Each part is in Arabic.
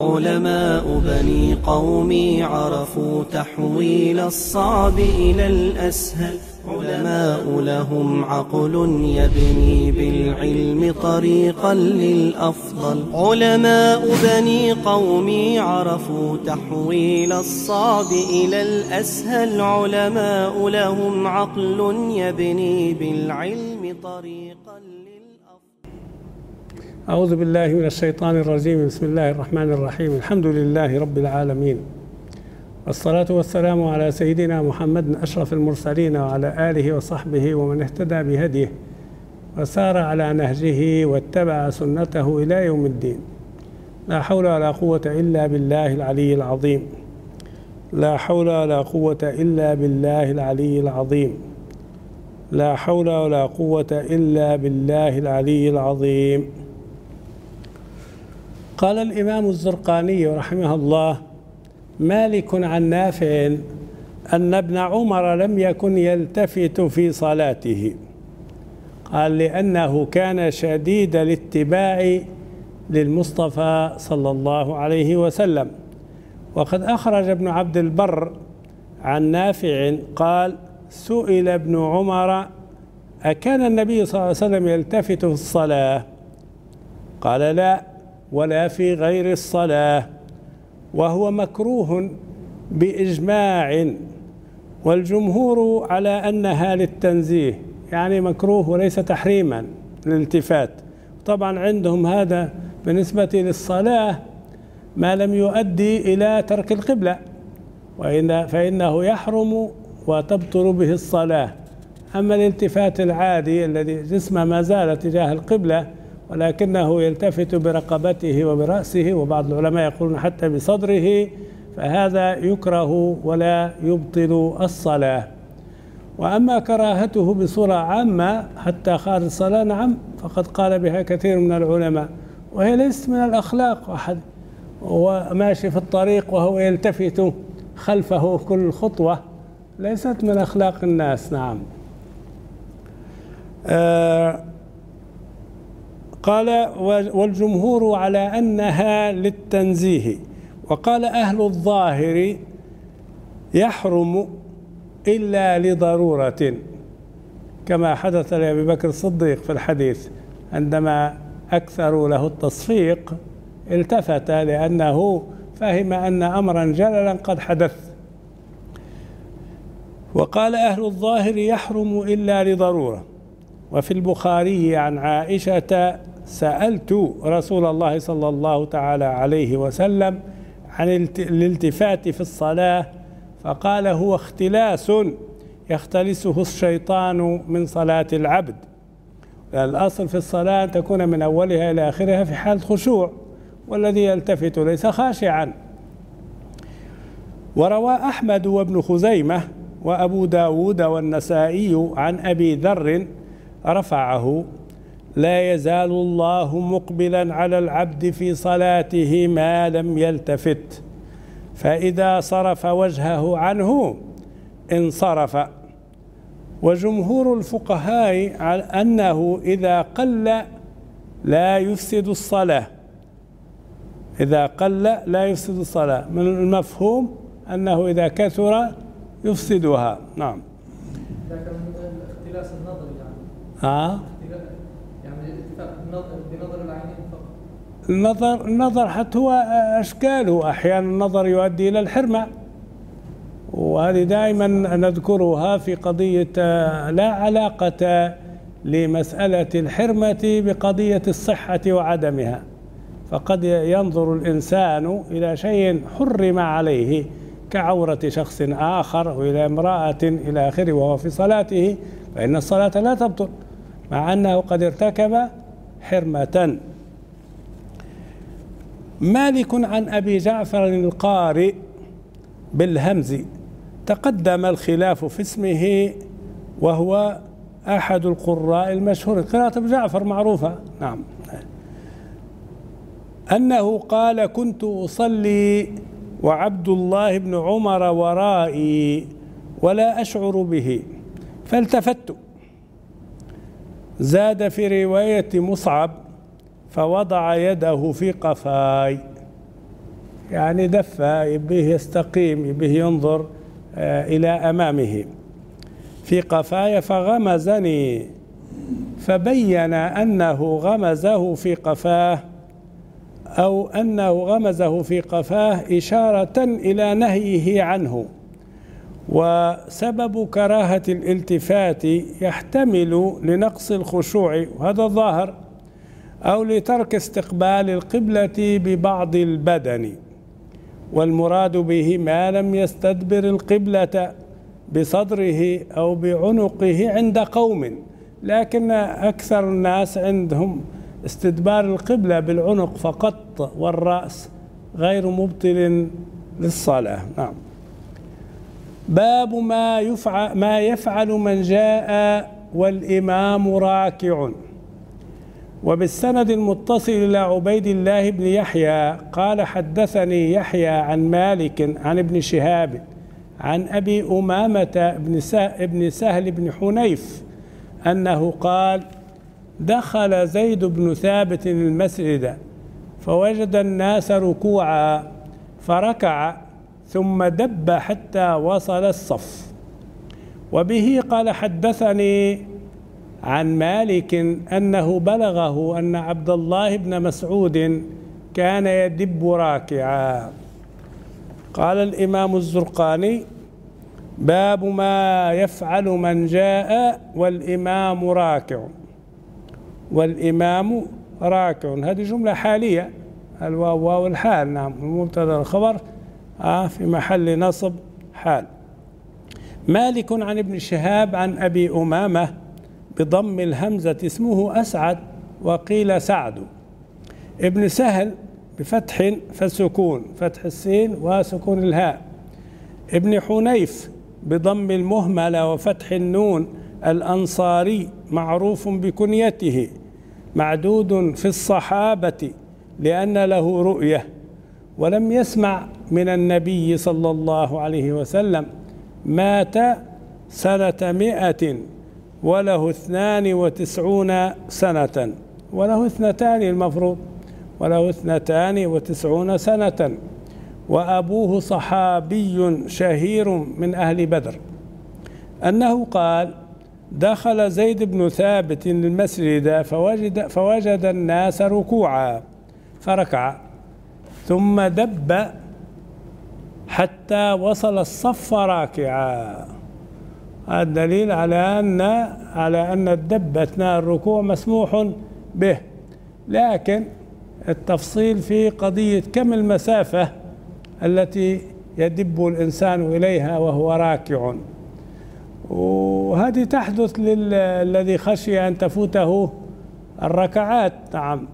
علماء بني قومي عرفوا تحويل الصعب إلى الأسهل. علماء لهم عقل يبني بالعلم طريقا للأفضل. علماء بني قومي عرفوا تحويل الصعب إلى الأسهل. علماء لهم عقل يبني بالعلم طريقا للأفضل. أعوذ بالله من الشيطان الرجيم. بسم الله الرحمن الرحيم. الحمد لله رب العالمين، والصلاة والسلام على سيدنا محمد أشرف المرسلين وعلى آله وصحبه ومن اهتدى بهديه وسار على نهجه واتبع سنته إلى يوم الدين. لا حول ولا قوة إلا بالله العلي العظيم. لا حول ولا قوة إلا بالله العلي العظيم. لا حول ولا قوة إلا بالله العلي العظيم. قال الإمام الزرقاني رحمه الله: مالك عن نافع أن ابن عمر لم يكن يلتفت في صلاته. قال: لأنه كان شديد الاتباع للمصطفى صلى الله عليه وسلم. وقد أخرج ابن عبد البر عن نافع قال: سئل ابن عمر: أكان النبي صلى الله عليه وسلم يلتفت في الصلاة؟ قال: لا، ولا في غير الصلاة، وهو مكروه بإجماع، والجمهور على أنها للتنزيه، يعني مكروه وليس تحريما الالتفات. طبعا عندهم هذا بالنسبة للصلاة ما لم يؤدي إلى ترك القبلة، فإنه يحرم وتبطل به الصلاة. أما الالتفات العادي الذي جسمه ما زال تجاه القبلة ولكنه يلتفت برقبته وبرأسه، وبعض العلماء يقولون حتى بصدره، فهذا يكره ولا يبطل الصلاة. وأما كراهته بصورة عامة حتى خارج الصلاة، نعم، فقد قال بها كثير من العلماء، وهي ليست من الأخلاق. واحد هو ماشي في الطريق وهو يلتفت خلفه كل خطوة، ليست من أخلاق الناس. نعم. قال: والجمهور على أنها للتنزيه. وقال أهل الظاهر: يحرم إلا لضرورة، كما حدث لأبي بكر الصديق في الحديث عندما أكثروا له التصفيق التفت لأنه فهم أن أمرا جللا قد حدث. وقال أهل الظاهر: يحرم إلا لضرورة. وفي البخاري عن عائشة: سألت رسول الله صلى الله تعالى عليه وسلم عن الالتفات في الصلاة، فقال: هو اختلاس يختلسه الشيطان من صلاة العبد. الأصل في الصلاة أن تكون من أولها إلى آخرها في حال خشوع، والذي يلتفت ليس خاشعا. وروى أحمد وابن خزيمة وأبو داود والنسائي عن أبي ذر رفعه: لا يزال الله مقبلا على العبد في صلاته ما لم يلتفت، فإذا صرف وجهه عنه انصرف. وجمهور الفقهاء على أنه إذا قل لا يفسد الصلاة. إذا قل لا يفسد الصلاة، من المفهوم أنه إذا كثر يفسدها. نعم. اختلاس النظر يعني الاتفاق بنظر العينين فقط. النظر حتى هو أشكاله، أحيانا النظر يؤدي إلى الحرمة، وهذه دائما نذكرها في قضية لا علاقة لمسألة الحرمة بقضية الصحة وعدمها. فقد ينظر الإنسان إلى شيء حرم عليه كعورة شخص آخر وإلى امرأة إلى آخره وهو في صلاته، فإن الصلاة لا تبطل مع أنه قد ارتكب حرمة. مالك عن أبي جعفر القارئ بالهمز، تقدم الخلاف في اسمه، وهو أحد القراء المشهور. قراءة أبي جعفر معروفة. نعم. أنه قال: كنت أصلي وعبد الله بن عمر ورائي ولا أشعر به، فالتفت. زاد في رواية مصعب: فوضع يده في قفاي. يعني دفة، يبيه يستقيم، يبيه ينظر إلى أمامه. في قفاي فغمزني، فبين أنه غمزه في قفاه أو أنه غمزه في قفاه إشارة إلى نهيه عنه. وسبب كراهة الالتفات يحتمل لنقص الخشوع، وهذا الظاهر، أو لترك استقبال القبلة ببعض البدن، والمراد به ما لم يستدبر القبلة بصدره أو بعنقه عند قوم، لكن أكثر الناس عندهم استدبار القبلة بالعنق فقط والرأس، غير مبطل للصلاة. نعم. باب ما يفعل من جاء والإمام راكع. وبالسند المتصل إلى عبيد الله بن يحيى قال حدثني يحيى عن مالك عن ابن شهاب عن أبي أمامة بن سهل بن حنيف أنه قال: دخل زيد بن ثابت المسجد فوجد الناس ركوعا فركع ثم دب حتى وصل الصف. وبه قال حدثني عن مالك أنه بلغه أن عبد الله بن مسعود كان يدب راكعا. قال الإمام الزرقاني: باب ما يفعل من جاء والإمام راكع. والإمام راكع، هذه جملة حالية، الواو واو الحال. نعم. المبتدا الخبر في محل نصب حال. مالك عن ابن شهاب عن أبي أمامة بضم الهمزة اسمه أسعد وقيل سعد. ابن سهل بفتح فسكون، فتح السين وسكون الهاء. ابن حنيف بضم المهملة وفتح النون الأنصاري، معروف بكنيته، معدود في الصحابة لأن له رؤية، ولم يسمع من النبي صلى الله عليه وسلم. مات سنة 100 وله 92 سنة، وله 2 المفروض، وله 92 سنة. وأبوه صحابي شهير من أهل بدر أنه قال: دخل زيد بن ثابت المسجد فوجد الناس ركوعا فركع ثم دب حتى وصل الصف راكعا. هذا دليل على أن الدب أثناء الركوع مسموح به، لكن التفصيل في قضية كم المسافة التي يدب الإنسان إليها وهو راكع، وهذه تحدث للذي خشي أن تفوته الركعات. نعم.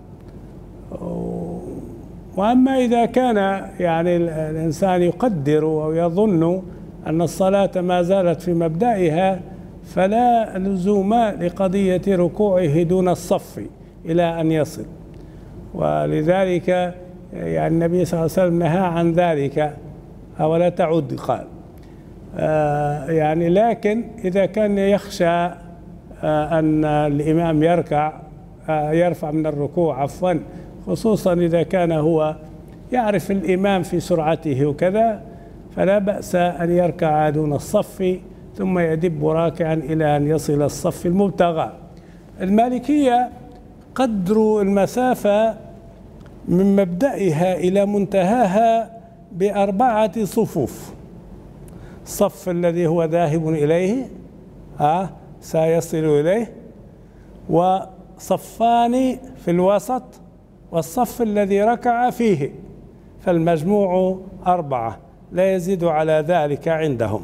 وأما إذا كان يعني الإنسان يقدر أو يظن أن الصلاة ما زالت في مبدئها، فلا لزوم لقضية ركوعه دون الصف إلى أن يصل. ولذلك يعني النبي صلى الله عليه وسلم نهى عن ذلك، ولا تعد قال. يعني لكن إذا كان يخشى أن الإمام يرفع من الركوع، عفوا، خصوصا إذا كان هو يعرف الإمام في سرعته وكذا، فلا بأس أن يركع دون الصف ثم يدب راكعا إلى أن يصل الصف المبتغى. المالكية قدروا المسافة من مبدئها إلى منتهاها ب4 صفوف. الصف الذي هو ذاهب إليه سيصل إليه، وصفان في الوسط، والصف الذي ركع فيه، فالمجموع 4، لا يزيد على ذلك عندهم.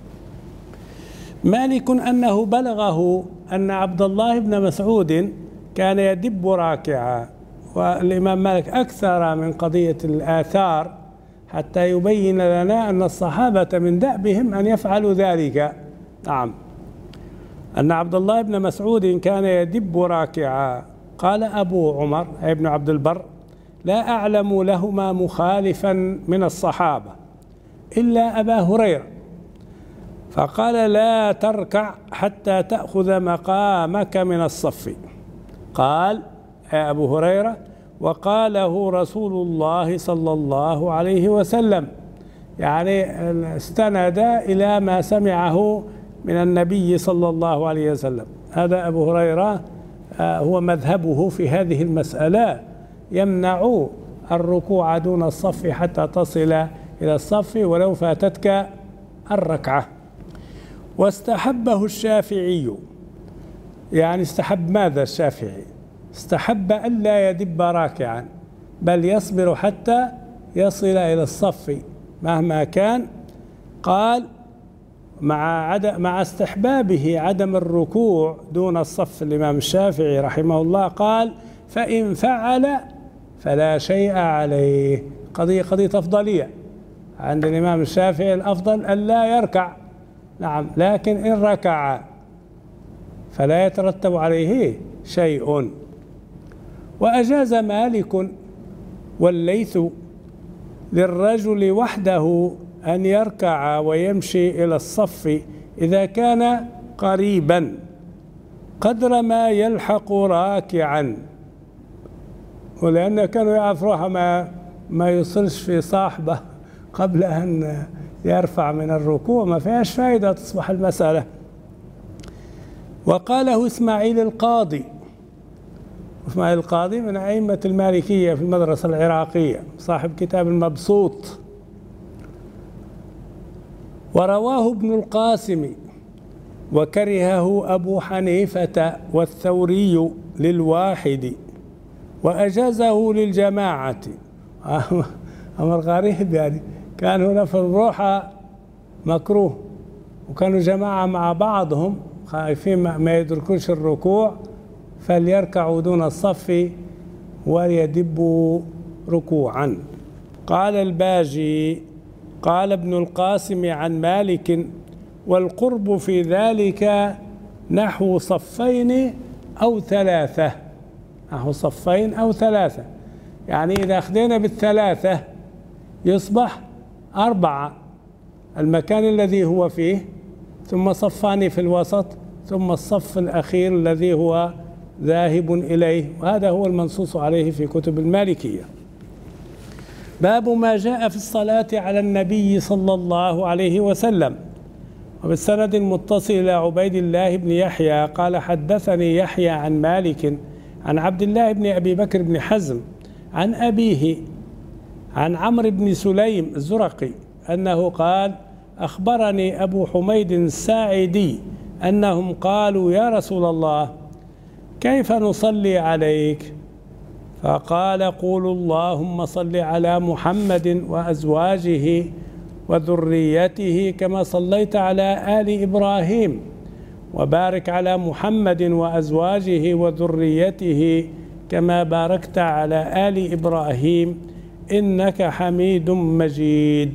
مالك أنه بلغه أن عبد الله بن مسعود كان يدب راكعا. والإمام مالك أكثر من قضية الآثار حتى يبين لنا أن الصحابة من دأبهم أن يفعلوا ذلك. نعم. أن عبد الله بن مسعود كان يدب راكعا. قال أبو عمر ابن عبد البر: لا أعلم لهما مخالفا من الصحابة إلا أبا هريرة، فقال: لا تركع حتى تأخذ مقامك من الصف. قال أبو هريرة: وقاله رسول الله صلى الله عليه وسلم، يعني استند إلى ما سمعه من النبي صلى الله عليه وسلم. هذا أبو هريرة هو مذهبه في هذه المسألة، يمنع الركوع دون الصف حتى تصل إلى الصف ولو فاتتك الركعة. واستحبه الشافعي، يعني استحب ماذا الشافعي؟ استحب ألا يدب راكعا بل يصبر حتى يصل إلى الصف مهما كان. قال مع استحبابه عدم الركوع دون الصف الإمام الشافعي رحمه الله قال: فإن فعل فلا شيء عليه. قضية أفضلية عند الإمام الشافعي، الأفضل ألا يركع، نعم، لكن إن ركع فلا يترتب عليه شيء. وأجاز مالك والليث للرجل وحده أن يركع ويمشي إلى الصف إذا كان قريبا قدر ما يلحق راكعا، ولأن كانوا يعرف روحه ما يصلش في صاحبه قبل أن يرفع من الركوع، ما فيهاش فائدة تصبح المسألة. وقاله إسماعيل القاضي، إسماعيل القاضي من أئمة المالكية في المدرسة العراقية، صاحب كتاب المبسوط. ورواه ابن القاسم وكرهه أبو حنيفة والثوري للواحد وأجازه للجماعة. أمر غريب، يعني كان هنا في الروحة مكروه، وكانوا جماعة مع بعضهم خايفين ما يدركوش الركوع فليركعوا دون الصف وليدبوا ركوعا. قال الباجي: قال ابن القاسم عن مالك: والقرب في ذلك نحو صفين أو ثلاثة. نحو صفين أو ثلاثة، يعني إذا أخذنا بالثلاثة يصبح 4 المكان الذي هو فيه، ثم صفان في الوسط، ثم الصف الأخير الذي هو ذاهب إليه، وهذا هو المنصوص عليه في كتب المالكية. باب ما جاء في الصلاة على النبي صلى الله عليه وسلم. وبالسند المتصل إلى عبيد الله بن يحيى قال: حدثني يحيى عن مالك عن عبد الله بن أبي بكر بن حزم عن أبيه عن عمرو بن سليم الزرقي أنه قال: أخبرني أبو حميد الساعدي أنهم قالوا: يا رسول الله، كيف نصلي عليك؟ فقال: قولوا اللهم صل على محمد وأزواجه وذريته كما صليت على آل إبراهيم، وبارك على محمد وأزواجه وذريته كما باركت على آل إبراهيم إنك حميد مجيد.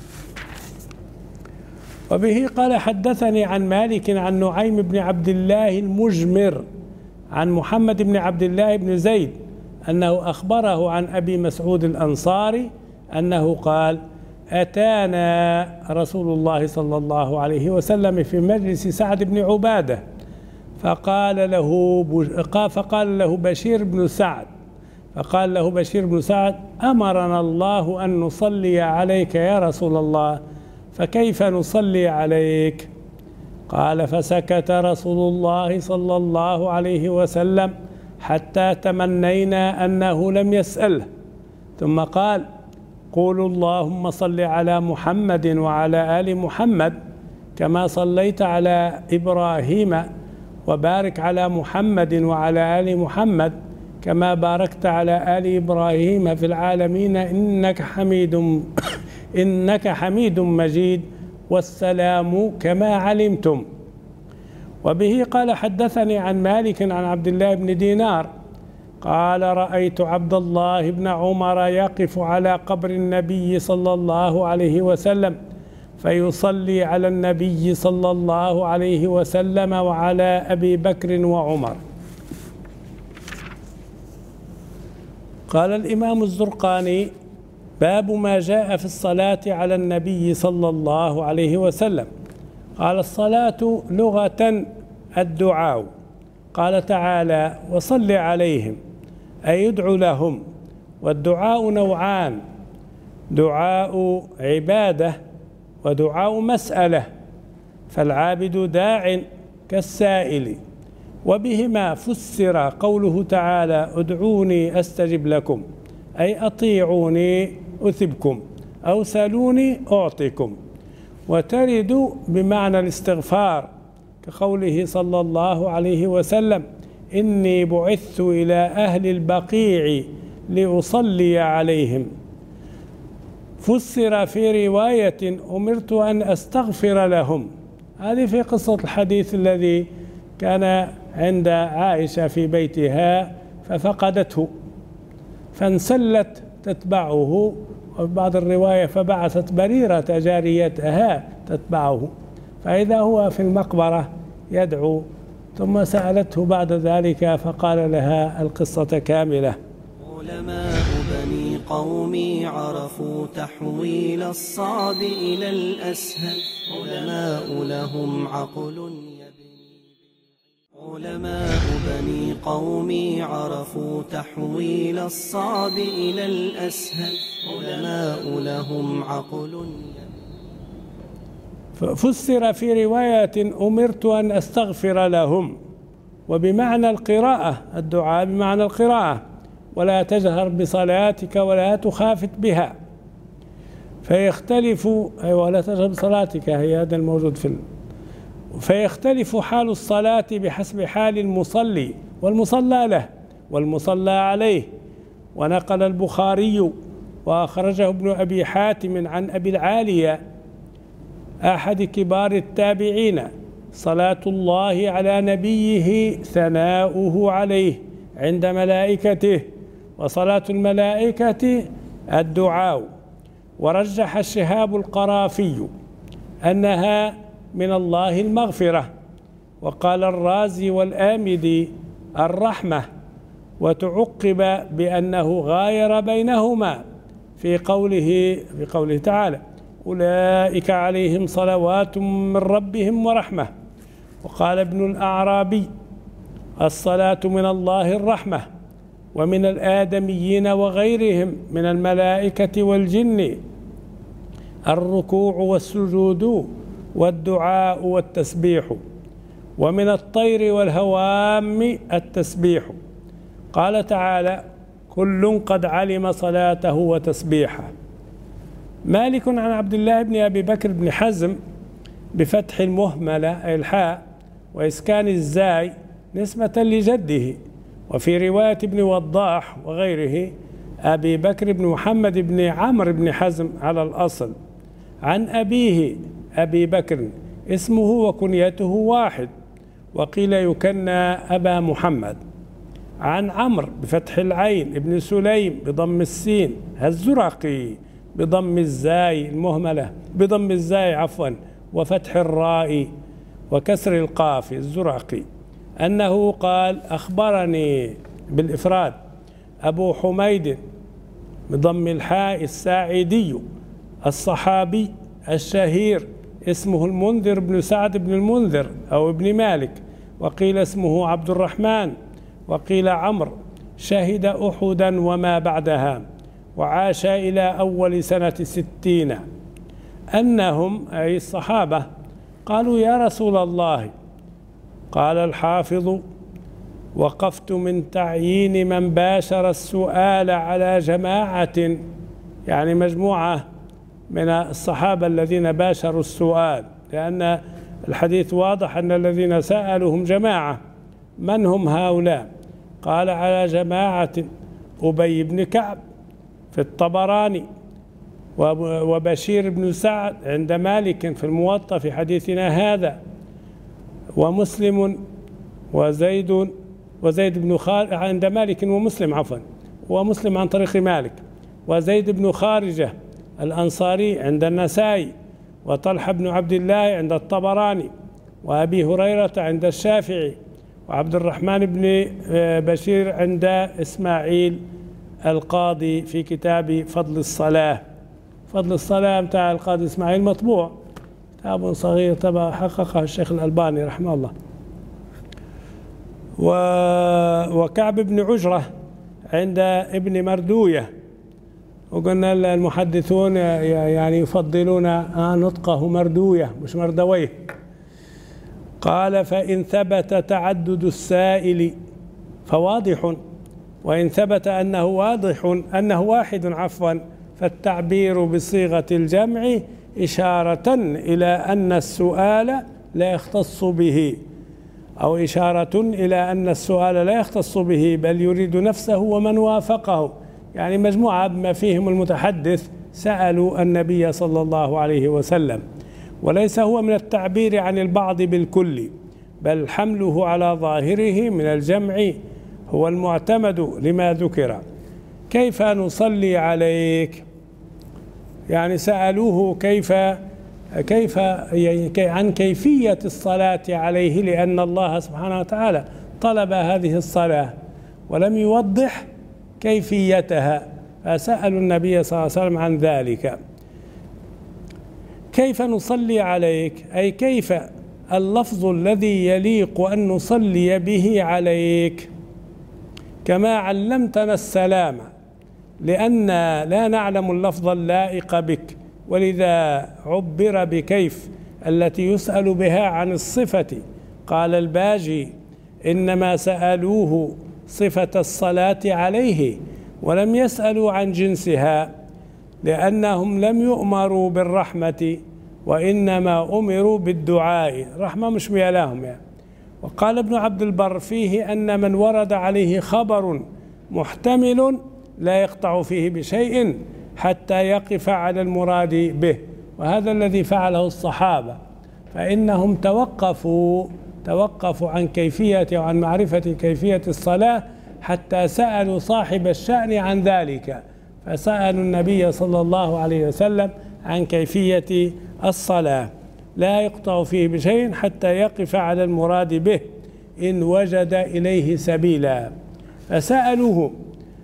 وبه قال: حدثني عن مالك عن نعيم بن عبد الله المجمر عن محمد بن عبد الله بن زيد أنه أخبره عن أبي مسعود الأنصاري أنه قال: أتانا رسول الله صلى الله عليه وسلم في مجلس سعد بن عبادة فقال له بشير بن سعد: أمرنا الله أن نصلي عليك يا رسول الله، فكيف نصلي عليك؟ قال: فسكت رسول الله صلى الله عليه وسلم حتى تمنينا أنه لم يسأله، ثم قال: قولوا اللهم صل على محمد وعلى آل محمد كما صليت على إبراهيم، وبارك على محمد وعلى آل محمد كما باركت على آل إبراهيم في العالمين إنك حميد مجيد، والسلام كما علمتم. وبه قال: حدثني عن مالك عن عبد الله بن دينار قال: رأيت عبد الله بن عمر يقف على قبر النبي صلى الله عليه وسلم فيصلي على النبي صلى الله عليه وسلم وعلى أبي بكر وعمر. قال الإمام الزرقاني: باب ما جاء في الصلاة على النبي صلى الله عليه وسلم. قال: الصلاة لغة الدعاء. قال تعالى: وصل عليهم، أي يدعو لهم. والدعاء نوعان: دعاء عبادة ودعاء مسألة، فالعابد داع كالسائل، وبهما فسر قوله تعالى: ادعوني أستجب لكم، أي أطيعوني أثبكم، أو سألوني أعطيكم. وترد بمعنى الاستغفار كقوله صلى الله عليه وسلم: إني بعثت إلى أهل البقيع لأصلي عليهم. فسر في رواية: أمرت أن أستغفر لهم. هذه في قصة الحديث الذي كان عند عائشة في بيتها ففقدته فانسلت تتبعه، وفي بعض الرواية فبعثت بريرة جاريتها تتبعه، فإذا هو في المقبرة يدعو، ثم سألته بعد ذلك فقال لها القصة كاملة. علماء بني قومي عرفوا تحويل الصعب إلى الأسهل، علماء لهم عقل علماء بني قومي عرفوا تحويل الصعب إلى الأسهل، علماء لهم عقل. فسر في رواية: أمرت أن أستغفر لهم، وبمعنى القراءة، الدعاء بمعنى القراءة: ولا تجهر بصلاتك ولا تخافت بها. فيختلف، ولا تجهر بصلاتك، هي هذا الموجود فيختلف حال الصلاة بحسب حال المصلي والمصلى له والمصلى عليه. ونقل البخاري وأخرجه ابن أبي حاتم عن أبي العالية أحد كبار التابعين: صلاة الله على نبيه ثناؤه عليه عند ملائكته، وصلاة الملائكة الدعاء. ورجح الشهاب القرافي أنها من الله المغفرة، وقال الرازي والآمدي الرحمة، وتعقب بأنه غاير بينهما في قوله تعالى: أولئك عليهم صلوات من ربهم ورحمة. وقال ابن الأعرابي: الصلاة من الله الرحمة، ومن الآدميين وغيرهم من الملائكة والجن الركوع والسجود والدعاء والتسبيح، ومن الطير والهوام التسبيح. قال تعالى: كل قد علم صلاته وتسبيحه. مالك عن عبد الله بن أبي بكر بن حزم بفتح المهملة أي الحاء وإسكان الزاي نسبة لجده. وفي رواية ابن وضاح وغيره: أبي بكر بن محمد بن عمرو بن حزم على الأصل، عن أبيه أبي بكر، اسمه وكنيته واحد، وقيل يكنى أبا محمد. عن عمرو بفتح العين ابن سليم بضم السين الزرقي بضم الزاي المهملة بضم الزاي عفوا وفتح الراء وكسر القاف الزرقي، أنه قال: أخبرني بالإفراد أبو حميد بضم الحاء الساعدي الصحابي الشهير، اسمه المنذر بن سعد بن المنذر أو ابن مالك، وقيل اسمه عبد الرحمن، وقيل عمرو، شهد أحدا وما بعدها، وعاش إلى أول سنة 60. أنهم أي الصحابة قالوا: يا رسول الله، قال الحافظ: وقفت من تعيين من باشر السؤال على جماعة، يعني مجموعة من الصحابة الذين باشروا السؤال، لأن الحديث واضح أن الذين سألهم جماعة. من هم هؤلاء؟ قال: على جماعة أبي بن كعب في الطبراني، وبشير بن سعد عند مالك في الموطأ في حديثنا هذا، ومسلم وزيد بن خالد عند مالك ومسلم عفوا ومسلم عن طريق مالك، وزيد بن خارجة الأنصاري عند النسائي، وطلحة بن عبد الله عند الطبراني، وأبي هريرة عند الشافعي، وعبد الرحمن بن بشير عند إسماعيل القاضي في كتاب فضل الصلاة. فضل الصلاة بتاع القاضي إسماعيل مطبوع، كتاب صغير تبع حققه الشيخ الألباني رحمه الله. وكعب بن عجرة عند ابن مردوية، وقلنا المحدثون يعني يفضلون نطقه مردوية مش مردويه. قال: فإن ثبت تعدد السائل فواضح، وإن ثبت أنه واحد فالتعبير بصيغة الجمع إشارة إلى أن السؤال لا يختص به، أو إشارة إلى أن السؤال لا يختص به بل يريد نفسه ومن وافقه، يعني مجموعة بما فيهم المتحدث سألوا النبي صلى الله عليه وسلم، وليس هو من التعبير عن البعض بالكل، بل حمله على ظاهره من الجمع هو المعتمد لما ذكر. كيف نصلي عليك؟ يعني سألوه كيف عن كيفية الصلاة عليه، لأن الله سبحانه وتعالى طلب هذه الصلاة ولم يوضح كيفيتها، فسألوا النبي صلى الله عليه وسلم عن ذلك. كيف نصلي عليك؟ أي كيف اللفظ الذي يليق أن نصلي به عليك، كما علمتنا السلام، لأن لا نعلم اللفظ اللائق بك، ولذا عبر بكيف التي يسأل بها عن الصفة. قال الباجي: إنما سألوه صفة الصلاة عليه ولم يسألوا عن جنسها، لأنهم لم يؤمروا بالرحمة وإنما أمروا بالدعاء، رحمة مش ميلاهم يعني. وقال ابن عبد البر فيه أن من ورد عليه خبر محتمل لا يقطع فيه بشيء حتى يقف على المراد به، وهذا الذي فعله الصحابة، فإنهم توقفوا عن كيفية وعن معرفة كيفية الصلاة حتى سألوا صاحب الشأن عن ذلك، فسألوا النبي صلى الله عليه وسلم عن كيفية الصلاة، لا يقطع فيه بشيء حتى يقف على المراد به إن وجد إليه سبيلا. فسألوه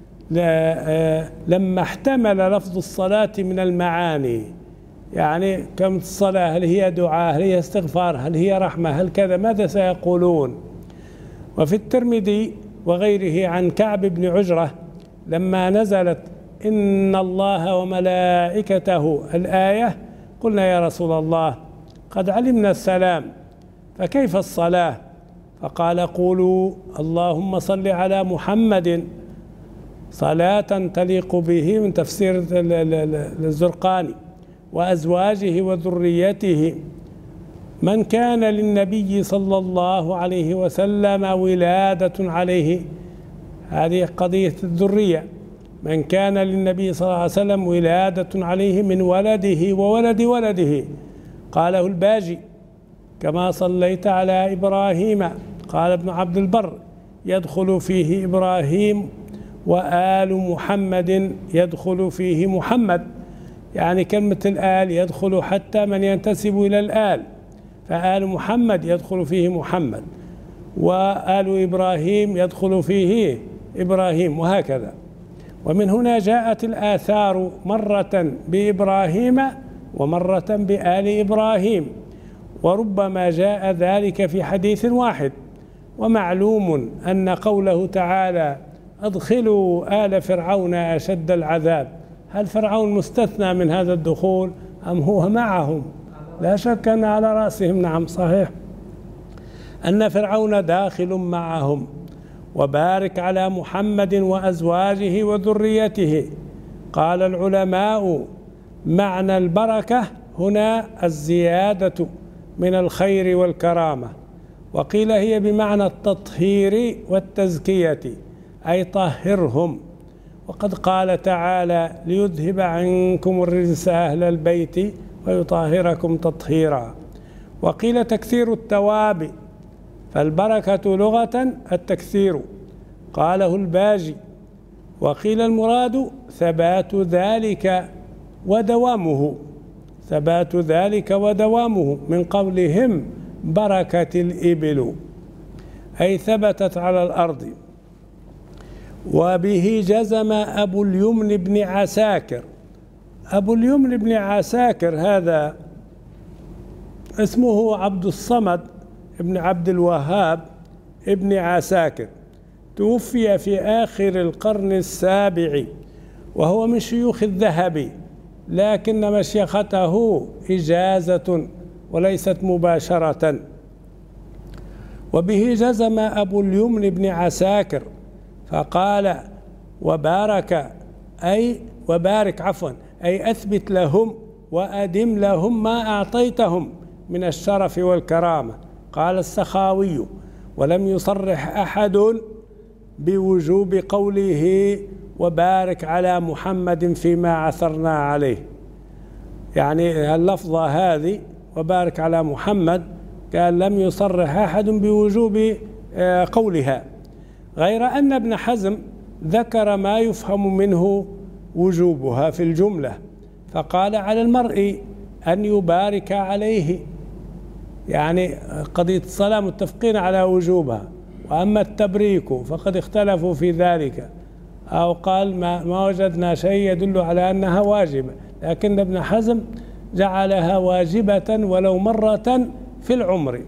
لما احتمل لفظ الصلاة من المعاني، يعني كم الصلاة، هل هي دعاء، هل هي استغفار، هل هي رحمة، هل كذا، ماذا سيقولون؟ وفي الترمذي وغيره عن كعب بن عجرة لما نزلت إن الله وملائكته الآية قلنا: يا رسول الله قد علمنا السلام فكيف الصلاة؟ فقال: قولوا اللهم صل على محمد صلاة تليق به، من تفسير الزرقاني، وأزواجه وذريته، من كان للنبي صلى الله عليه وسلم ولادة عليه، هذه قضية الذرية، من كان للنبي صلى الله عليه وسلم ولادة عليه من ولده وولد ولده. قاله الباجي: كما صليت على إبراهيم. قال ابن عبد البر: يدخل فيه إبراهيم وآل محمد، يدخل فيه محمد، يعني كلمة الآل يدخل حتى من ينتسب إلى الآل، فآل محمد يدخل فيه محمد، وآل إبراهيم يدخل فيه إبراهيم، وهكذا. ومن هنا جاءت الآثار مرة بإبراهيم ومرة بآل إبراهيم، وربما جاء ذلك في حديث واحد. ومعلوم أن قوله تعالى: أدخلوا آل فرعون أشد العذاب، هل فرعون مستثنى من هذا الدخول أم هو معهم؟ لا شك أن على رأسهم، نعم صحيح أن فرعون داخل معهم. وبارك على محمد وأزواجه وذريته. قال العلماء: معنى البركة هنا الزيادة من الخير والكرامة، وقيل هي بمعنى التطهير والتزكية، أي طهرهم. وقد قال تعالى: ليذهب عنكم الرجس أهل البيت ويطهركم تطهيرا. وقيل تكثير التواب، فالبركة لغة التكثير، قاله الباجي. وقيل المراد ثبات ذلك ودوامه، ثبات ذلك ودوامه، من قولهم بركة الإبل، أي ثبتت على الأرض. وبه جزم أبو اليمن بن عساكر. أبو اليمن بن عساكر هذا اسمه عبد الصمد ابن عبد الوهاب ابن عساكر، توفي في آخر القرن السابع وهو من شيوخ الذهبي، لكن مشيخته إجازة وليست مباشرة. وبه جزم أبو اليمن بن عساكر فقال وبارك أي أثبت لهم وأدم لهم ما أعطيتهم من الشرف والكرامة. قال السخاوي ولم يصرح أحد بوجوب قوله وبارك على محمد فيما عثرنا عليه، يعني اللفظة هذه وبارك على محمد قال لم يصرح أحد بوجوب قولها، غير أن ابن حزم ذكر ما يفهم منه وجوبها في الجملة، فقال على المرء أن يبارك عليه، يعني قضية الصلاة متفقين على وجوبها، وأما التبريك فقد اختلفوا في ذلك، أو قال ما وجدنا شيء يدل على أنها واجبة، لكن ابن حزم جعلها واجبة ولو مرة في العمر،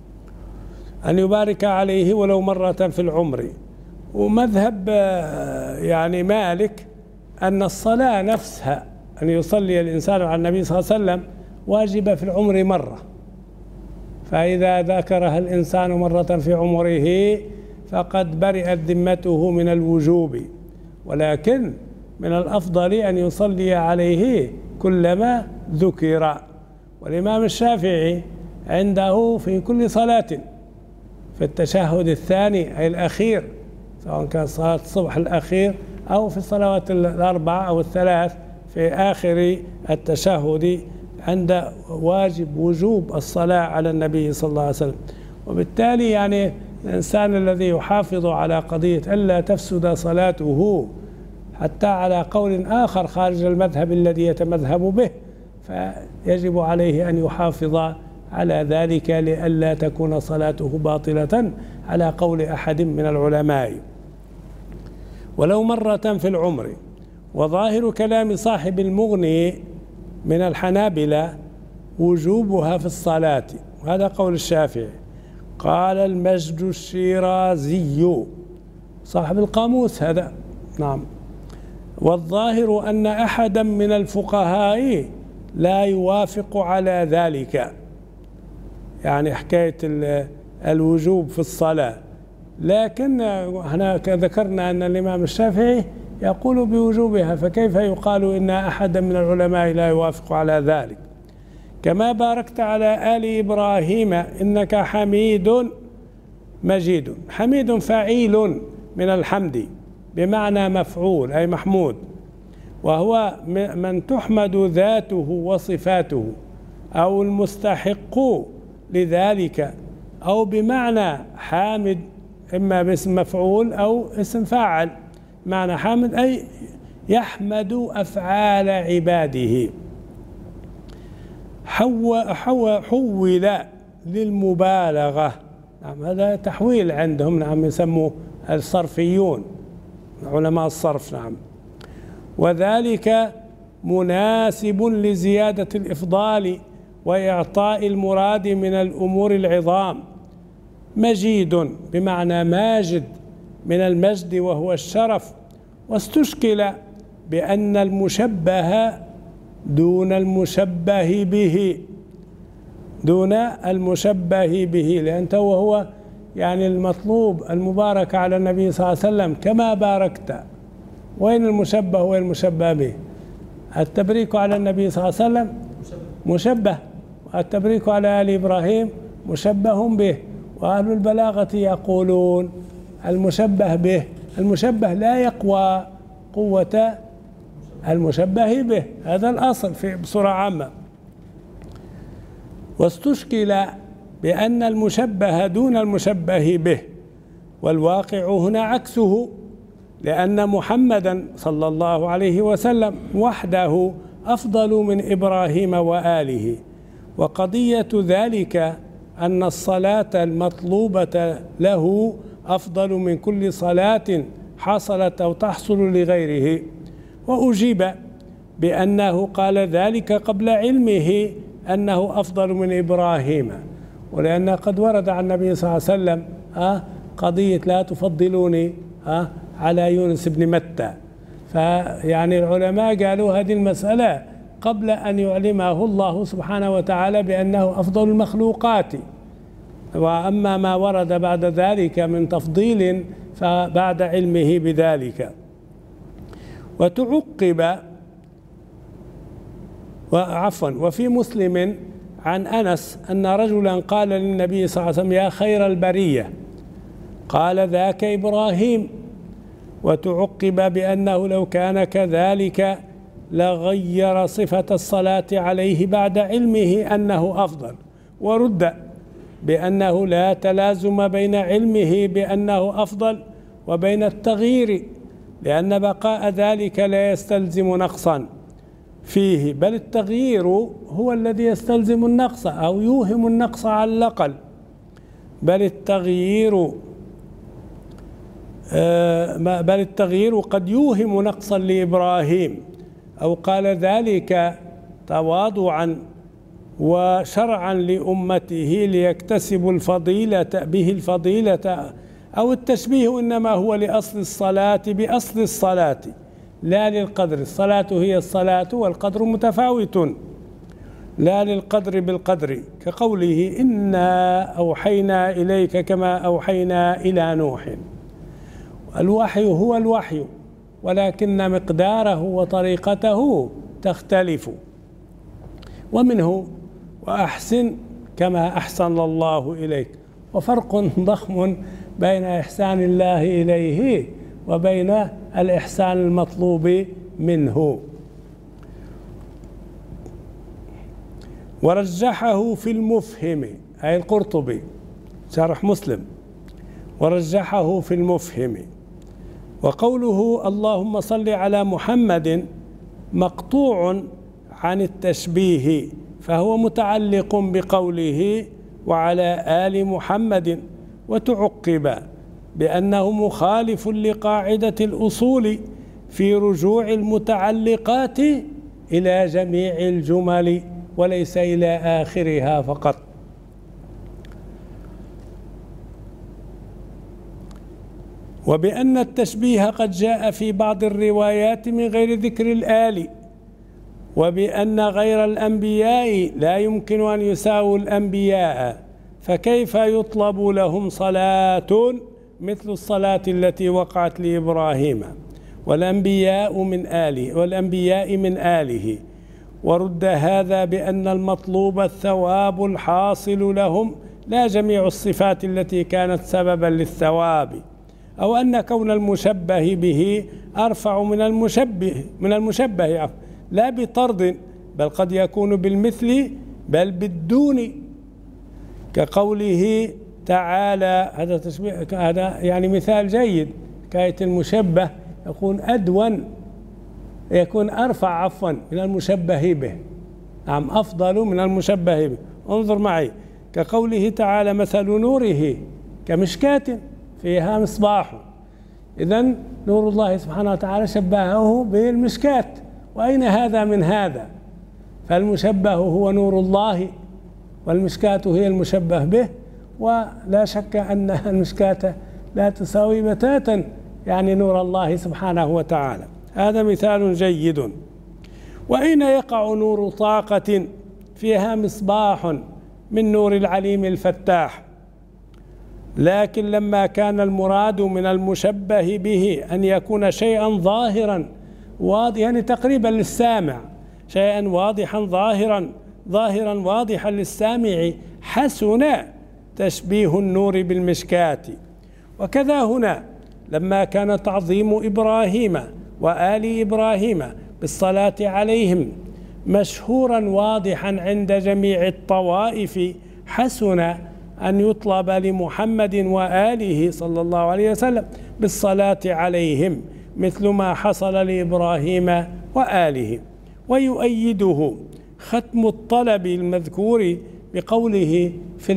أن يبارك عليه ولو مرة في العمر. ومذهب يعني مالك أن الصلاة نفسها أن يصلي الإنسان على النبي صلى الله عليه وسلم واجبة في العمر مرة، فإذا ذكرها الإنسان مرة في عمره فقد برئت ذمته من الوجوب، ولكن من الأفضل أن يصلي عليه كلما ذكر. والإمام الشافعي عنده في كل صلاة في التشهد الثاني أي الأخير، سواء كان صلاة الصبح الأخير أو في الصلوات الأربع أو الثلاث في آخر التشهد، عند وجوب الصلاة على النبي صلى الله عليه وسلم. وبالتالي يعني الإنسان الذي يحافظ على قضية ألا تفسد صلاته حتى على قول آخر خارج المذهب الذي يتمذهب به، فيجب عليه أن يحافظ على ذلك لئلا تكون صلاته باطلة على قول أحد من العلماء ولو مرة في العمر. وظاهر كلام صاحب المغني من الحنابلة وجوبها في الصلاة، وهذا قول الشافعي. قال المجد الشيرازي صاحب القاموس هذا، نعم، والظاهر أن أحدا من الفقهاء لا يوافق على ذلك، يعني حكاية الوجوب في الصلاة، لكن هنا ذكرنا أن الإمام الشافعي يقول بوجوبها، فكيف يقال إن أحدا من العلماء لا يوافق على ذلك؟ كما باركت على آل إبراهيم إنك حميد مجيد. حميد فعيل من الحمد بمعنى مفعول أي محمود، وهو من تحمد ذاته وصفاته أو المستحق لذلك، أو بمعنى حامد إما باسم مفعول أو اسم فاعل. معنى حامد أي يحمد أفعال عباده. حول للمبالغة، نعم هذا تحويل عندهم، نعم يسموه الصرفيون علماء الصرف، نعم، وذلك مناسب لزيادة الإفضال وإعطاء المراد من الأمور العظام. مجيد بمعنى ماجد من المجد وهو الشرف. واستشكل بأن المشبه دون المشبه به، لأنه وهو يعني المطلوب المباركة على النبي صلى الله عليه وسلم كما باركت. وين المشبه وين المشبه به؟ التبريك على النبي صلى الله عليه وسلم مشبه، والتبريك على آل إبراهيم مشبه به. وأهل البلاغة يقولون المشبه به، المشبه لا يقوى قوة المشبه به، هذا الأصل بصورة عامة. واستشكل بأن المشبه دون المشبه به، والواقع هنا عكسه، لأن محمدا صلى الله عليه وسلم وحده أفضل من إبراهيم وآله. وقضية ذلك أن الصلاة المطلوبة له أفضل من كل صلاة حصلت أو تحصل لغيره. وأجيب بأنه قال ذلك قبل علمه أنه أفضل من إبراهيم، ولأن قد ورد عن النبي صلى الله عليه وسلم قضية لا تفضلوني على يونس بن متى. فيعني العلماء قالوا هذه المسألة قبل أن يعلمه الله سبحانه وتعالى بأنه أفضل المخلوقات، وأما ما ورد بعد ذلك من تفضيل فبعد علمه بذلك. وتعقب وفي مسلم عن أنس أن رجلا قال للنبي صلى الله عليه وسلم: يا خير البرية، قال: ذاك إبراهيم. وتعقب بأنه لو كان كذلك لغير صفة الصلاة عليه بعد علمه أنه أفضل. ورد بأنه لا تلازم بين علمه بأنه أفضل وبين التغيير، لأن بقاء ذلك لا يستلزم نقصا فيه، بل التغيير هو الذي يستلزم النقص أو يوهم النقص على الأقل. بل التغيير قد يوهم نقصا لإبراهيم، أو قال ذلك تواضعا وشرعا لأمته ليكتسبوا الفضيلة، أو التشبيه إنما هو لأصل الصلاة بأصل الصلاة لا للقدر. الصلاة هي الصلاة والقدر متفاوت، لا للقدر بالقدر، كقوله: إنا أوحينا إليك كما أوحينا إلى نوح. الوحي هو الوحي، ولكن مقداره وطريقته تختلف. ومنه: وأحسن كما أحسن الله إليك. وفرق ضخم بين إحسان الله إليه وبين الإحسان المطلوب منه. ورجحه في المفهم، أي القرطبي شرح مسلم، ورجحه في المفهم. وقوله: اللهم صل على محمد، مقطوع عن التشبيه، فهو متعلق بقوله: وعلى آل محمد. وتعقب بأنه مخالف لقاعدة الأصول في رجوع المتعلقات إلى جميع الجمل وليس إلى آخرها فقط. وبأن التشبيه قد جاء في بعض الروايات من غير ذكر الآل، وبأن غير الأنبياء لا يمكن أن يساووا الأنبياء، فكيف يطلب لهم صلاة مثل الصلاة التي وقعت لإبراهيم والأنبياء من آله. ورد هذا بأن المطلوب الثواب الحاصل لهم لا جميع الصفات التي كانت سببا للثواب، أو أن كون المشبه به أرفع من المشبه لا بطرد، بل قد يكون بالمثل بل بالدون، كقوله تعالى. هذا تشبيه، هذا يعني مثال جيد. حكاية المشبه يكون أرفع من المشبه به، نعم، أفضل من المشبه به. انظر معي، كقوله تعالى: مثل نوره كمشكاة فيها مصباح. إذن نور الله سبحانه وتعالى شبهه بالمشكاة، وأين هذا من هذا؟ فالمشبه هو نور الله، والمشكاة هي المشبه به، ولا شك أن المشكاة لا تساوي بتاتا يعني نور الله سبحانه وتعالى. هذا مثال جيد. وأين يقع نور طاقة فيها مصباح من نور العليم الفتاح؟ لكن لما كان المراد من المشبه به أن يكون شيئا ظاهرا يعني تقريبا للسامع، شيئا واضحا ظاهرا واضحا للسامع، حسن تشبيه النور بالمشكاة. وكذا هنا لما كان تعظيم إبراهيم وآل إبراهيم بالصلاة عليهم مشهورا واضحا عند جميع الطوائف، حسن أن يطلب لمحمد وآله صلى الله عليه وسلم بالصلاة عليهم مثل ما حصل لإبراهيم وآله. ويؤيده ختم الطلب المذكور بقوله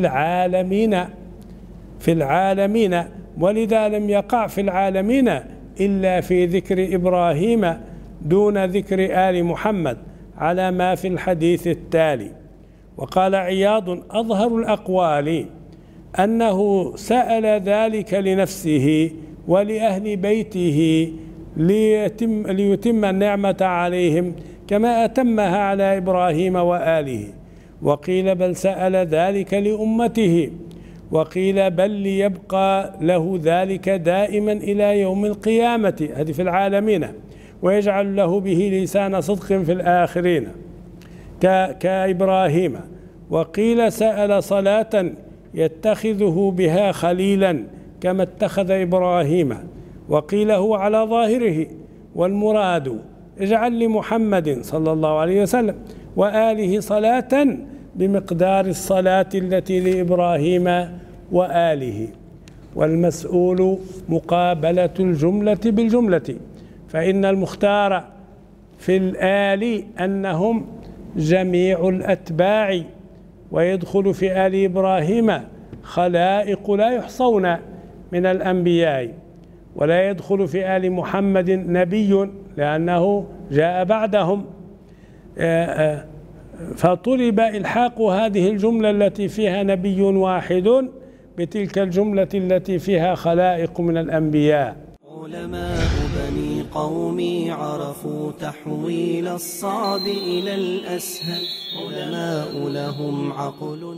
في العالمين، ولذا لم يقع في العالمين إلا في ذكر إبراهيم دون ذكر آل محمد على ما في الحديث التالي. وقال عياض: أظهر الأقوال أنه سأل ذلك لنفسه ولأهل بيته ليتم النعمة عليهم كما أتمها على إبراهيم وآله، وقيل بل سأل ذلك لأمته، وقيل بل ليبقى له ذلك دائما إلى يوم القيامة، هذه في العالمين، ويجعل له به لسان صدق في الآخرين كإبراهيم. وقيل سأل صلاة يتخذه بها خليلا كما اتخذ إبراهيم، وقيل هو على ظاهره، والمراد اجعل لمحمد صلى الله عليه وسلم وآله صلاة بمقدار الصلاة التي لإبراهيم وآله. والمسؤول مقابلة الجملة بالجملة، فإن المختار في الآل أنهم جميع الأتباع، ويدخل في آل إبراهيم خلائق لا يحصون من الأنبياء، ولا يدخل في آل محمد نبي لأنه جاء بعدهم، فطلب إلحاق هذه الجملة التي فيها نبي واحد بتلك الجملة التي فيها خلائق من الأنبياء. علماء بني قومي عرفوا تحويل الصعب إلى الأسهل، علماء لهم عقل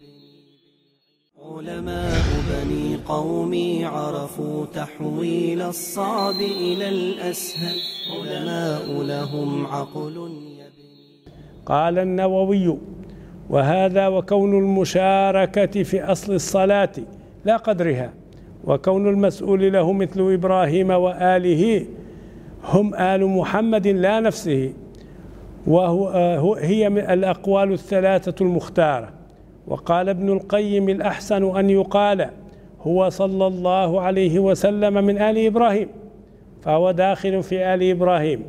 علماء بني قومي عرفوا تحويل الصعب إلى الأسهل، علماء لهم عقل. قال النووي: وهذا وكون المشاركة في أصل الصلاة لا قدرها، وكون المسؤول له مثل إبراهيم وآله هم آل محمد لا نفسه، وهي من الأقوال الثلاثة المختارة. وقال ابن القيم: الأحسن أن يقال هو صلى الله عليه وسلم من آل إبراهيم، فهو داخل في آل إبراهيم.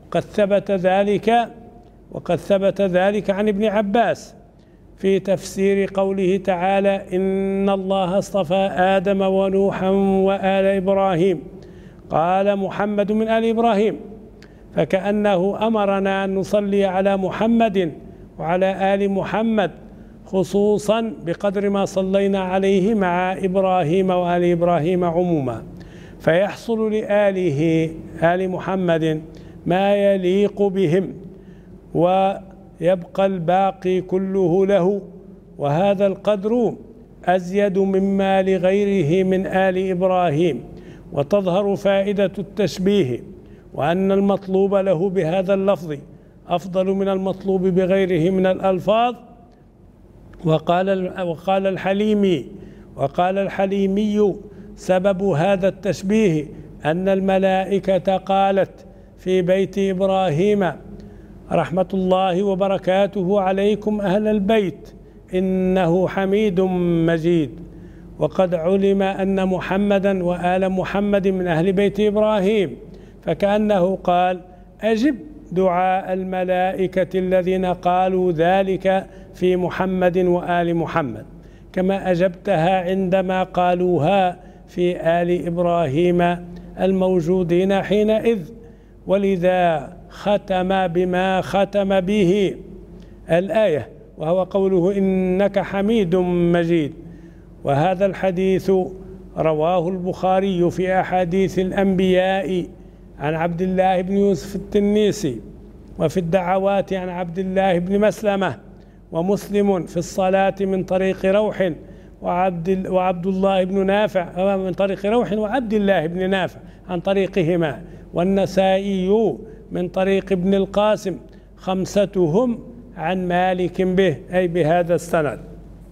وقد ثبت ذلك عن ابن عباس في تفسير قوله تعالى: إن الله اصطفى آدم ونوحا وآل إبراهيم، قال محمد من آل إبراهيم، فكأنه أمرنا أن نصلي على محمد وعلى آل محمد خصوصا بقدر ما صلينا عليه مع إبراهيم وآل إبراهيم عموما، فيحصل لآله آل محمد ما يليق بهم، ويبقى الباقي كله له، وهذا القدر أزيد مما لغيره من آل إبراهيم. وتظهر فائدة التشبيه، وأن المطلوب له بهذا اللفظ أفضل من المطلوب بغيره من الألفاظ. وقال الحليمي سبب هذا التشبيه أن الملائكة قالت في بيت إبراهيم: رحمة الله وبركاته عليكم أهل البيت إنه حميد مجيد. وقد علم أن محمدا وآل محمد من أهل بيت إبراهيم، فكأنه قال: أجب دعاء الملائكة الذين قالوا ذلك في محمد وآل محمد، كما أجبتها عندما قالوها في آل إبراهيم الموجودين حينئذ. ولذا ختم بما ختم به الآية، وهو قوله: إنك حميد مجيد. وهذا الحديث رواه البخاري في أحاديث الأنبياء عن عبد الله بن يوسف التنيسي، وفي الدعوات عن عبد الله بن مسلمة، ومسلم في الصلاة من طريق روح وعبد الله بن نافع من طريق روح وعبد الله بن نافع عن طريقهما، والنسائي من طريق ابن القاسم، خمستهم عن مالك به، أي بهذا السند.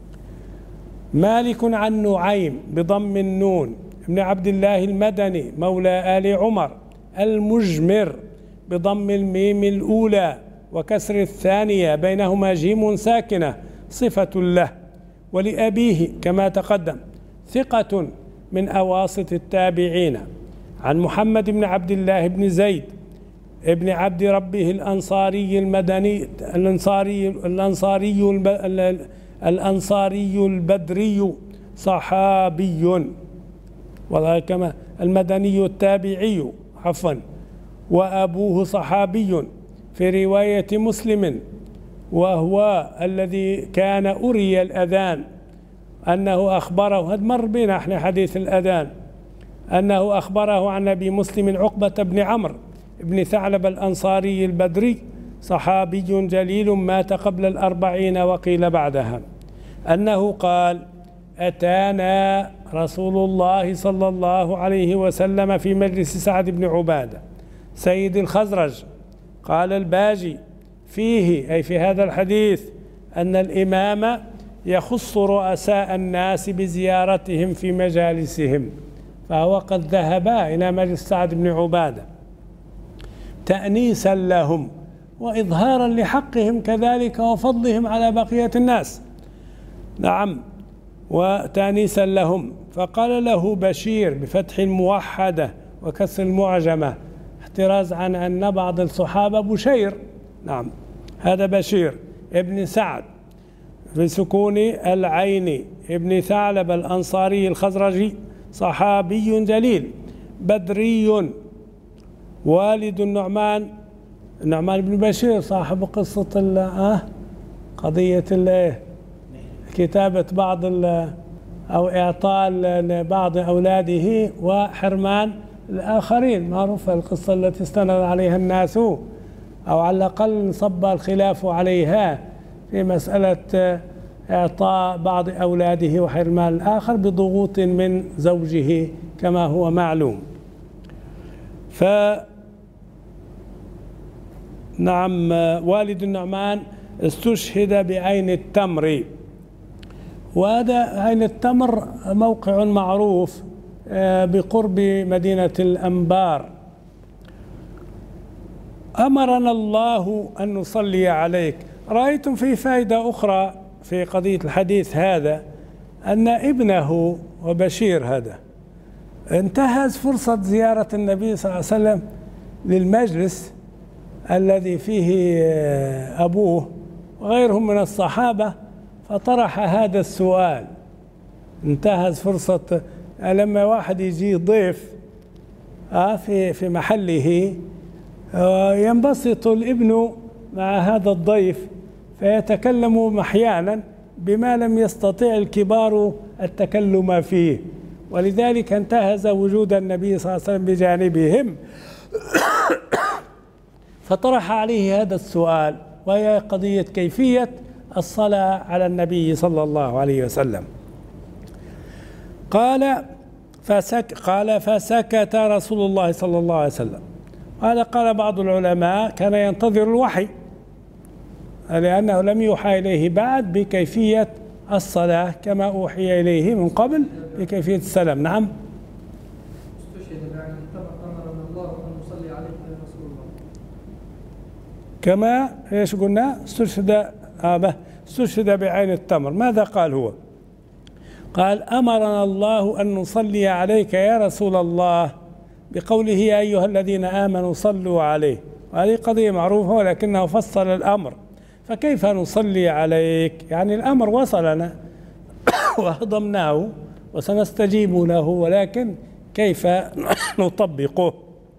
مالك عن نعيم بضم النون ابن عبد الله المدني مولى آل عمر المجمر بضم الميم الأولى وكسر الثانية بينهما جيم ساكنة صفة له، ولأبيه كما تقدم، ثقة من أواسط التابعين، عن محمد بن عبد الله بن زيد ابن عبد ربه الأنصاري المدني الأنصاري البدري صحابي، وكما المدني التابعي عفوا، وأبوه صحابي في رواية مسلم، وهو الذي كان أري الأذان أنه أخبره، هذا مر بنا احنا حديث الأذان، أنه أخبره عن أبي مسلم عقبة بن عمرو بن ثعلب الأنصاري البدري صحابي جليل مات قبل 40 وقيل بعدها، أنه قال: أتانا رسول الله صلى الله عليه وسلم في مجلس سعد بن عبادة سيد الخزرج. قال الباجي فيه، أي في هذا الحديث، أن الإمام يخص رؤساء الناس بزيارتهم في مجالسهم، فهو قد ذهب إلى مجلس سعد بن عبادة تأنيسا لهم وإظهارا لحقهم كذلك وفضلهم على بقية الناس. نعم، وتأنيسا لهم. فقال له بشير بفتح الموحدة وكسر المعجمة احتراز عن أن بعض الصحابة بشير، نعم هذا بشير ابن سعد بسكون العين ابن ثعلب الأنصاري الخزرجي صحابي جليل بدري والد النعمان بن بشير صاحب قصة قضية كتابة بعض أو إعطاء بعض أولاده وحرمان الآخرين، معروفة القصة التي استند عليها الناس أو على الأقل صب الخلاف عليها في مسألة إعطاء بعض أولاده وحرمان الآخر بضغوط من زوجه كما هو معلوم. نعم، والد النعمان استشهد بعين التمر، وهذا عين التمر موقع معروف بقرب مدينة الأنبار. أمرنا الله أن نصلي عليك. رأيتم في فائدة أخرى في قضية الحديث هذا، أن ابنه وبشير هذا انتهز فرصة زيارة النبي صلى الله عليه وسلم للمجلس الذي فيه أبوه وغيرهم من الصحابة، فطرح هذا السؤال. انتهز فرصة لما واحد يجي ضيف في محله، ينبسط الابن مع هذا الضيف فيتكلم أحيانا بما لم يستطع الكبار التكلم فيه، ولذلك انتهز وجود النبي صلى الله عليه وسلم بجانبهم فطرح عليه هذا السؤال، وهي قضية كيفية الصلاة على النبي صلى الله عليه وسلم. قال فسكت رسول الله صلى الله عليه وسلم. هذا قال بعض العلماء كان ينتظر الوحي، لأنه لم يوحى إليه بعد بكيفية الصلاة كما أوحي إليه من قبل بكيفية السلام. نعم. استشهد بعين التمر، أمرنا الله أن نصلي عليك يا رسول الله. كما ايش قلنا؟ استشهد بعين التمر. ماذا قال هو؟ قال: أمرنا الله أن نصلي عليك يا رسول الله، بقوله يا أيها الذين آمنوا صلوا عليه، وهذه قضية معروفة ولكنه فصل الأمر. فكيف نصلي عليك؟ يعني الأمر وصلنا وهضمناه وسنستجيب له، ولكن كيف نطبقه؟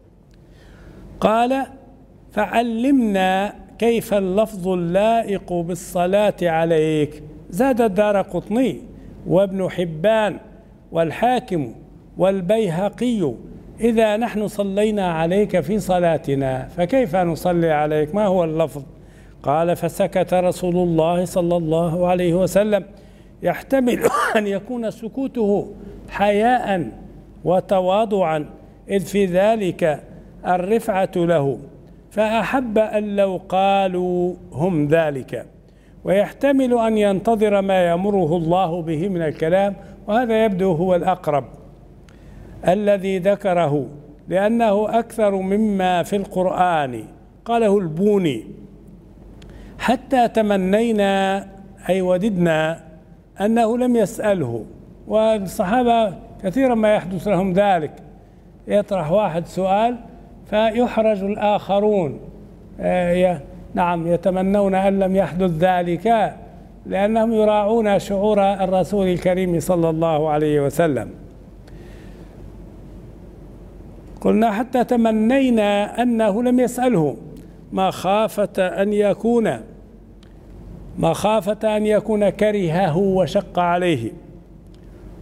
قال: فعلمنا كيف اللفظ اللائق بالصلاة عليك. زاد الدارقطني وابن حبان والحاكم والبيهقي: إذا نحن صلينا عليك في صلاتنا فكيف نصلي عليك؟ ما هو اللفظ؟ قال: فسكت رسول الله صلى الله عليه وسلم، يحتمل أن يكون سكوته حياء وتواضعا، إذ في ذلك الرفعة له، فأحب أن لو قالوا هم ذلك، ويحتمل أن ينتظر ما يأمره الله به من الكلام، وهذا يبدو هو الأقرب الذي ذكره، لأنه أكثر مما في القرآن. قاله البوني: حتى تمنينا أي وددنا أنه لم يسأله. والصحابة كثيرا ما يحدث لهم ذلك، يطرح واحد سؤال فيحرج الآخرون، نعم يتمنون أن لم يحدث ذلك، لأنهم يراعون شعور الرسول الكريم صلى الله عليه وسلم. قلنا حتى تمنينا أنه لم يسأله، مخافة أن يكون كرهه وشق عليه.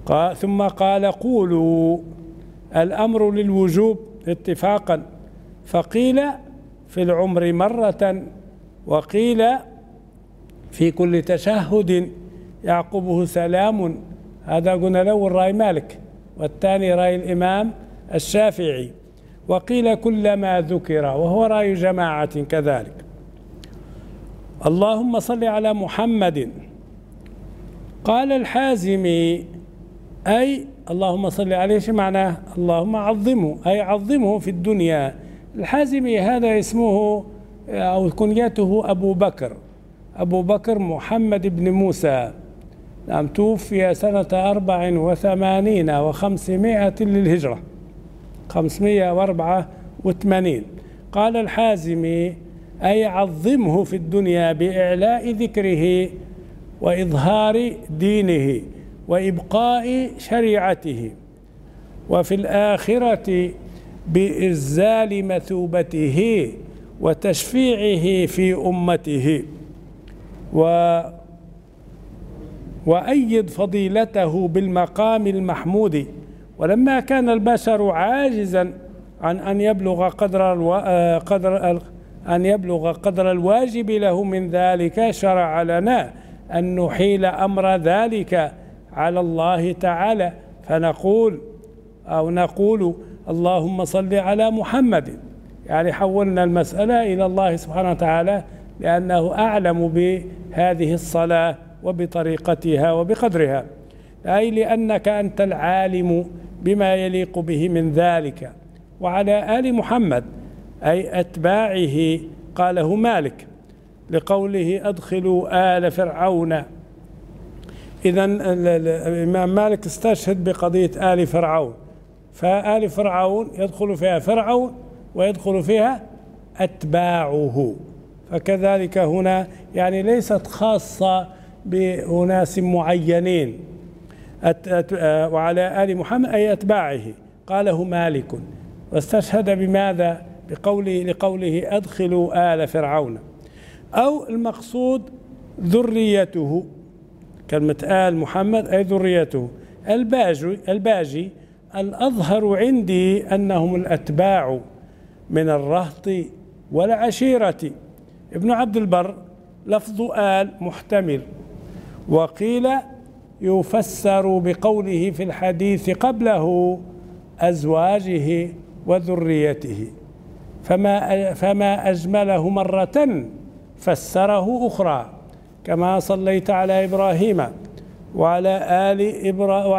ثم قال قولوا، الأمر للوجوب اتفاقا، فقيل في العمر مرة، وقيل في كل تشهد يعقبه سلام. هذا قلنا له الرأي مالك، والثاني رأي الإمام الشافعي. وقيل كلما ذكر، وهو رأي جماعة كذلك. اللهم صل على محمد. قال الحازمي أي اللهم صل عليه، شو معناه؟ اللهم عظمه، أي عظمه في الدنيا. الحازمي هذا اسمه أو كنيته أبو بكر محمد بن موسى. نعم، توفي سنة 84 و500 للهجرة، 584. قال الحازمي أي عظمه في الدنيا بإعلاء ذكره وإظهار دينه وإبقاء شريعته، وفي الآخرة بإزال مثوبته وتشفيعه في أمته، وأيد فضيلته بالمقام المحمود. ولما كان البشر عاجزا عن أن يبلغ قدر الواجب له من ذلك، شرع لنا أن نحيل أمر ذلك على الله تعالى، فنقول اللهم صل على محمد، يعني حولنا المسألة إلى الله سبحانه وتعالى، لأنه أعلم بهذه الصلاة وبطريقتها وبقدرها، أي لأنك أنت العالم بما يليق به من ذلك. وعلى آل محمد أي أتباعه، قاله مالك لقوله أدخلوا آل فرعون. إذن الإمام مالك استشهد بقضية آل فرعون، فآل فرعون يدخل فيها فرعون ويدخل فيها أتباعه، فكذلك هنا يعني ليست خاصة بأناس معينين. وعلى آل محمد أي أتباعه، قاله مالك، واستشهد بماذا؟ لقوله أدخلوا آل فرعون. أو المقصود ذريته، كلمة آل محمد أي ذريته. الباجي الأظهر عندي أنهم الأتباع من الرهط والعشيرة. ابن عبد البر لفظ آل محتمل، وقيل يفسر بقوله في الحديث قبله أزواجه وذريته، فما أجمله مرة فسره أخرى، كما صليت على إبراهيم وعلى آل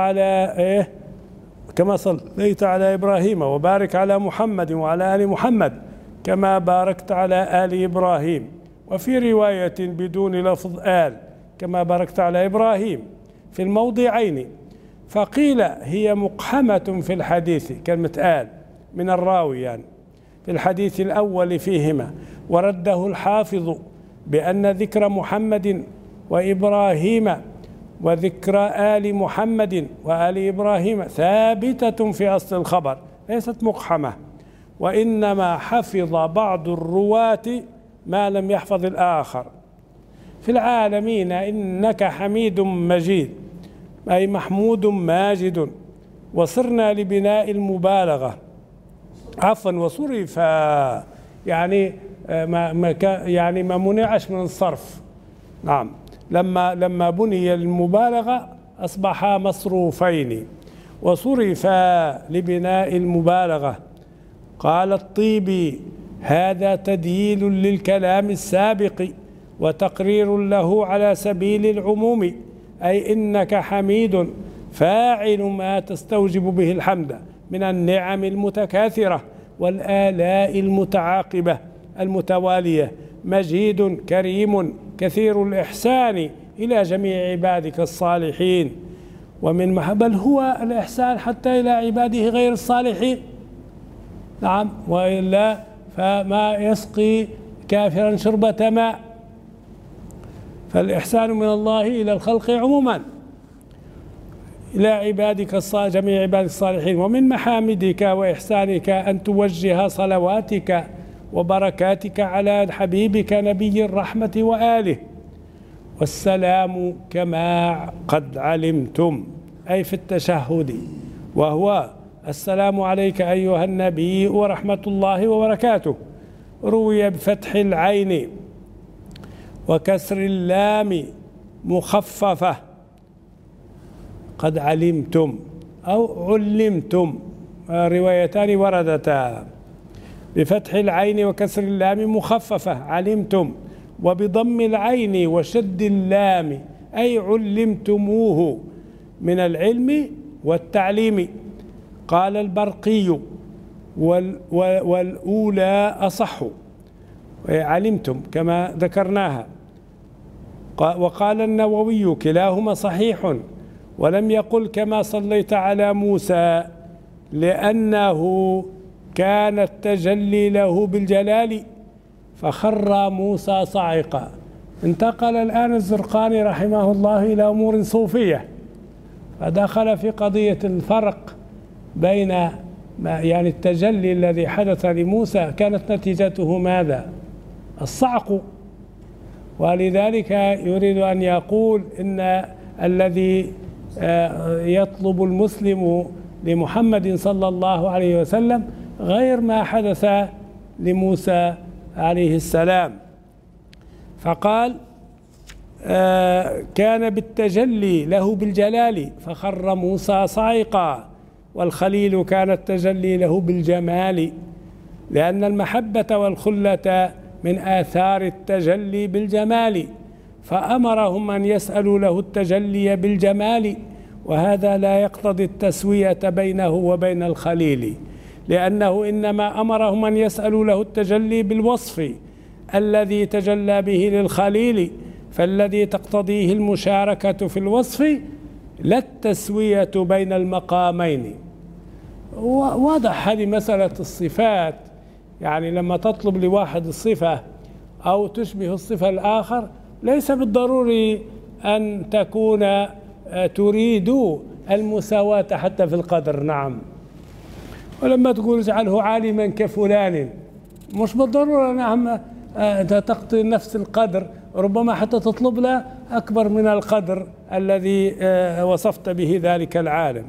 كما صليت على إبراهيم وبارك على محمد وعلى آل محمد كما باركت على آل إبراهيم. وفي رواية بدون لفظ آل كما باركت على إبراهيم في الموضعين. فقيل هي مقحمة في الحديث، كلمة آل من الراوي يعني في الحديث الأول فيهما. ورده الحافظ بأن ذكر محمد وإبراهيم وذكر آل محمد وآل إبراهيم ثابتة في أصل الخبر، ليست مقحمة، وإنما حفظ بعض الرواة ما لم يحفظ الآخر. في العالمين إنك حميد مجيد، أي محمود ماجد. وصرنا لبناء المبالغة، عفوا وصرف، يعني ما منعش من الصرف. نعم، لما بني المبالغة أصبح مصروفين، وصرف لبناء المبالغة. قال الطيبي هذا تدييل للكلام السابق وتقرير له على سبيل العموم، أي إنك حميد فاعل ما تستوجب به الحمد من النعم المتكاثرة والآلاء المتعاقبة المتوالية، مجيد كريم كثير الإحسان إلى جميع عبادك الصالحين. ومن بل هو الإحسان حتى إلى عباده غير الصالحين. نعم، وإلا فما يسقي كافرا شربة ماء. فالإحسان من الله إلى الخلق عموما، إلى عبادك جميع عبادك الصالحين. ومن محامدك وإحسانك أن توجه صلواتك وبركاتك على حبيبك نبي الرحمة وآله. والسلام كما قد علمتم، أي في التشهد، وهو السلام عليك أيها النبي ورحمة الله وبركاته. روي بفتح العين وكسر اللام مخففة، قد علمتم أو علمتم، روايتان وردتا، بفتح العين وكسر اللام مخففة علمتم، وبضم العين وشد اللام أي علمتموه من العلم والتعليم. قال البرقي والأولى أصح، علمتم كما ذكرناها. وقال النووي كلاهما صحيح، ولم يقل كما صليت على موسى لأنه كان التجلي له بالجلال فخر موسى صاعقا. انتقل الآن الزرقاني رحمه الله إلى أمور صوفية، فدخل في قضية الفرق بين يعني التجلي الذي حدث لموسى كانت نتيجته ماذا؟ الصعق، ولذلك يريد أن يقول إن الذي يطلب المسلم لمحمد صلى الله عليه وسلم غير ما حدث لموسى عليه السلام. فقال كان بالتجلي له بالجلال فخر موسى صاعقا، والخليل كان التجلي له بالجمال، لأن المحبة والخلة من آثار التجلي بالجمال، فأمرهم أن يسألوا له التجلي بالجمال، وهذا لا يقتضي التسوية بينه وبين الخليل، لأنه إنما أمرهم أن يسألوا له التجلي بالوصف الذي تجلى به للخليل، فالذي تقتضيه المشاركة في الوصف لا التسوية بين المقامين. واضح هذه مسألة الصفات، يعني لما تطلب لواحد الصفة أو تشبه الصفة الآخر ليس بالضروري أن تكون تريد المساواة حتى في القدر. نعم، ولما تقول اجعله عالما كفلان مش بالضرورة نعم تقضي نفس القدر، ربما حتى تطلب له أكبر من القدر الذي وصفت به ذلك العالم.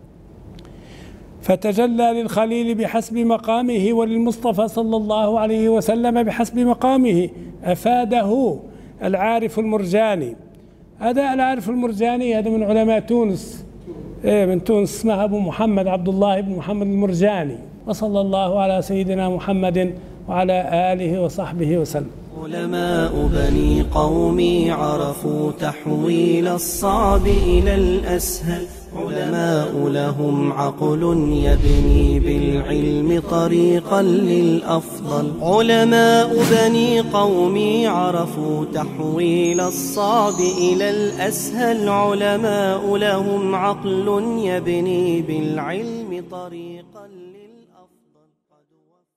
فتجلى للخليل بحسب مقامه، وللمصطفى صلى الله عليه وسلم بحسب مقامه، أفاده العارف المرجاني. هذا العارف المرجاني هذا من علماء تونس، من تونس، اسمه أبو محمد عبد الله بن محمد المرجاني. وصلى الله على سيدنا محمد وعلى آله وصحبه وسلم. علماء بني قومي عرفوا تحويل الصعب إلى الأسهل، علماء لهم عقل يبني بالعلم طريقا للأفضل. علماء بني قومي عرفوا تحويل الصعب إلى الأسهل، علماء لهم عقل يبني بالعلم طريقا للأفضل.